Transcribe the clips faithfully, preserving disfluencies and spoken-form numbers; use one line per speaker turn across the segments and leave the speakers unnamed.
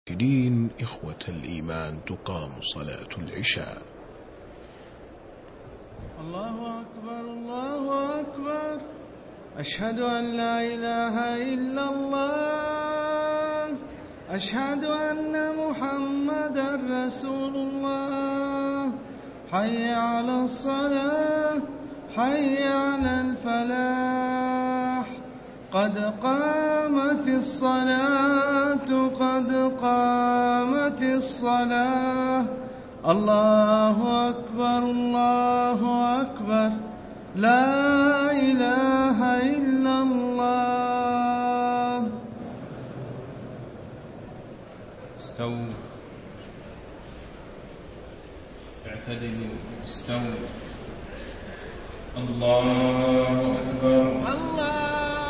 دين إخوة الإيمان تقام صلاة العشاء.
الله أكبر الله أكبر، أشهد أن لا إله إلا الله، أشهد أن محمدا رسول الله. حي على الصلاة، حي على الفلاح، قد قامت الصلاة قد قامت الصلاة. الله أكبر الله أكبر، لا إله إلا الله.
استووا، اعتدلوا، استووا. الله أكبر
الله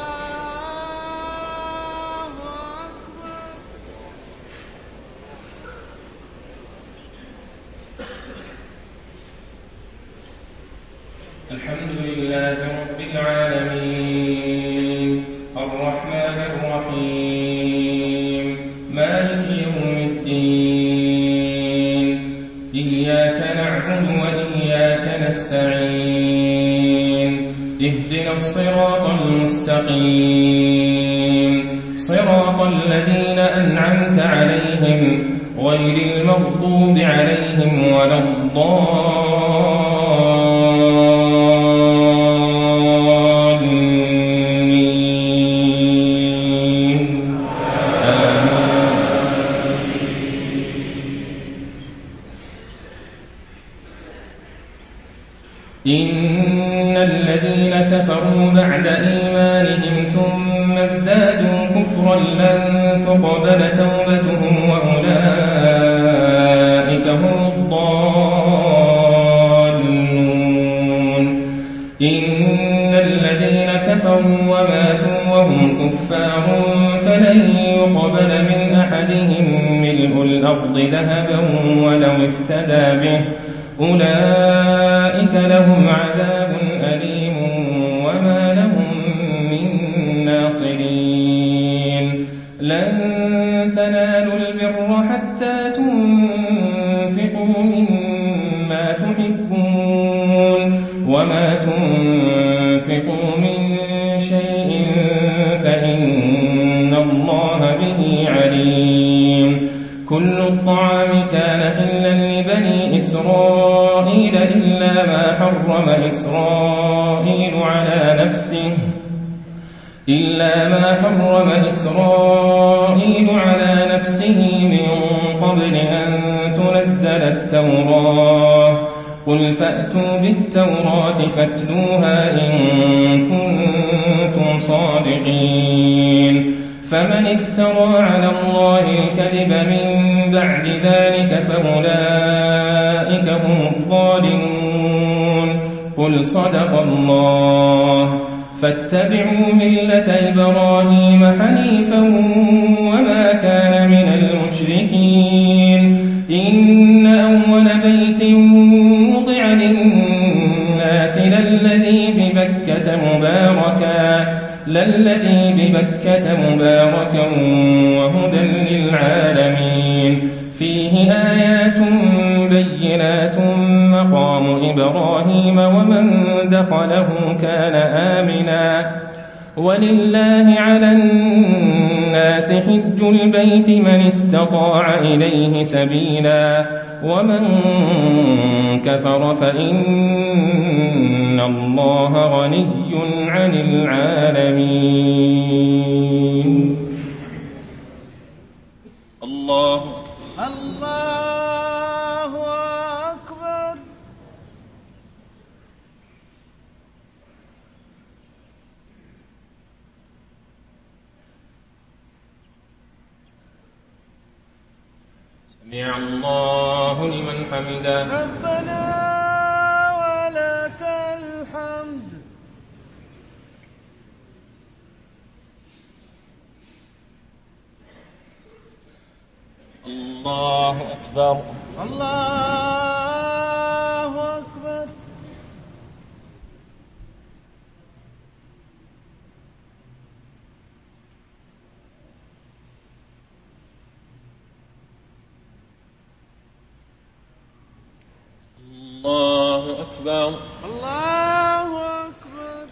الحمد لله رب العالمين، الرحمن الرحيم، مالك يوم الدين. إياك نعبد وإياك نستعين، اهدنا الصراط المستقيم، صراط الذين أنعمت عليهم غير المغضوب عليهم ولا الضالين. إن الذين كفروا بعد إيمانهم ثم ازدادوا كفرا لن تقبل توبتهم وأولئك هم الضالون. إن الذين كفروا وماتوا وهم كفار فلن يقبل من أحدهم ملء الأرض ذهبا ولو افتدى به، أولئك لهم عذاب أليم وما لهم من ناصرين. لن تنالوا البر حتى تنفقوا مما تحبون، وما تنفقوا من شيء فإن الله به عليم. كل الطعام كان حلا لبني إسرائيل إلا ما حرم إسرائيل على نفسه إلا ما حرم إسرائيل على نفسه من قبل أن تنزل التوراة. قل فأتوا بالتوراة فاتلوها إن كنتم صادقين. فمن افترى على الله الكذب من بعد ذلك فأولئك هم الظالمون. قل صدق الله. فاتبعوا ملة إبراهيم حنيفا وما كان من المشركين. إن أول بيت وضع للناس للذي ببكة مباركا للذي ببكة مباركا وهدى للعالمين. فيه آيات بينات مقام إبراهيم ومن دخله كان آمنا. ولله على الناس حج البيت من استطاع إليه سبيلا، ومن كفر فإن الله غني عن العالمين. الله
الله أكبر.
سمع الله لمن حمده.
ربنا ولك الحمد.
الله أكبر
الله أكبر.
أكبر.
الله أكبر.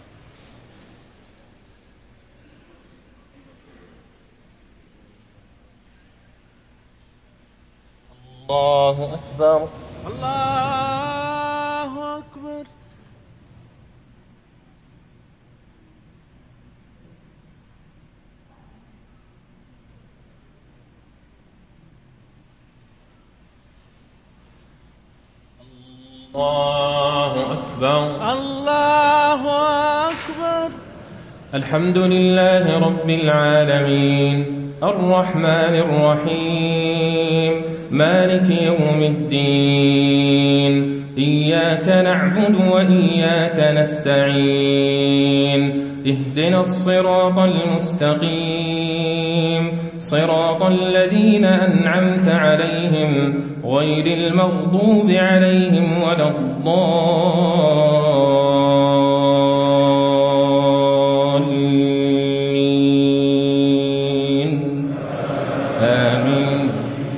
الله أكبر.
الله أكبر.
الله أكبر.
الله أكبر.
الحمد لله رب العالمين الرحمن الرحيم مالك يوم الدين إياك نعبد وإياك نستعين اهدنا الصراط المستقيم صراط الذين أنعمت عليهم غير المغضوب عليهم ولا الضالين آمين.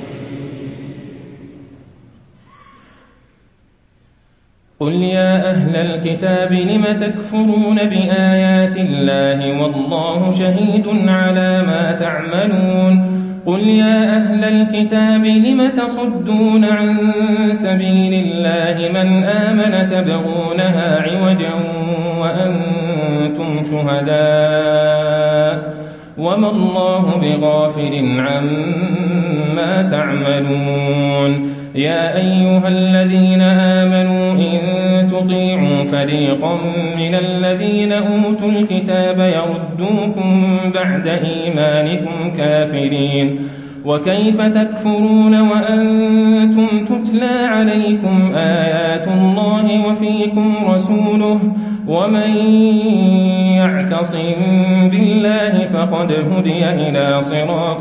قل يا أهل الكتاب لم تكفرون بآيات الله والله شهيد على ما تعملون. قل يا أهل الكتاب لم تصدون عن سبيل الله من آمن تبغونها عوجا وأنتم شهداء وما الله بغافل عما تعملون. يا أيها الذين آمنوا إن تطيعوا فريقا من الذين أوتوا الكتاب يردوكم بعد إيمانكم كافرين وكيف تكفرون وأنتم تتلى عليكم آيات الله وفيكم رسوله ومن يعتصم بالله فقد هدي إلى صراط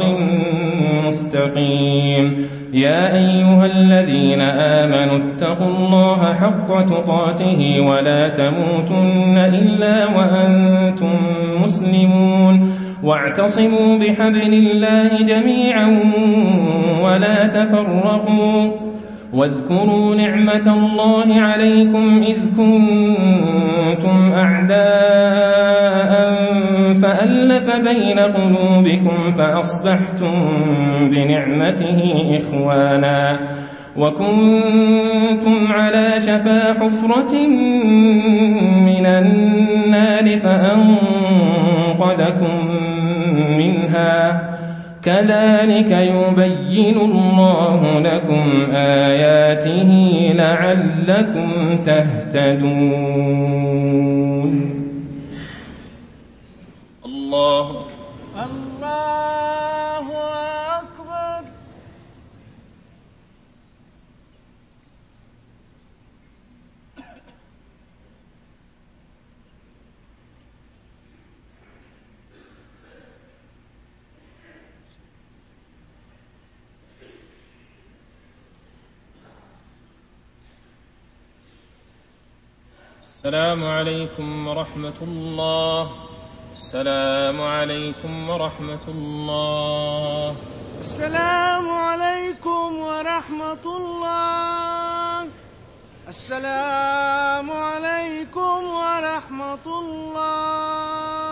مستقيم. يا أيها الذين آمنوا اتقوا الله حق تقاته ولا تموتن إلا وأنتم مسلمون واعتصموا بحبل الله جميعا ولا تفرقوا واذكروا نعمة الله عليكم إذ كنتم أعداء فألف بين قلوبكم فأصبحتم بنعمته إخوانا وكنتم على شفا حفرة من النار فأنقذكم منها كذلك يبين الله لكم آياته لعلكم تهتدون. الله
الله أكبر.
السلام عليكم ورحمة الله. السلام عليكم ورحمة الله.
السلام عليكم ورحمة الله. السلام عليكم ورحمة الله.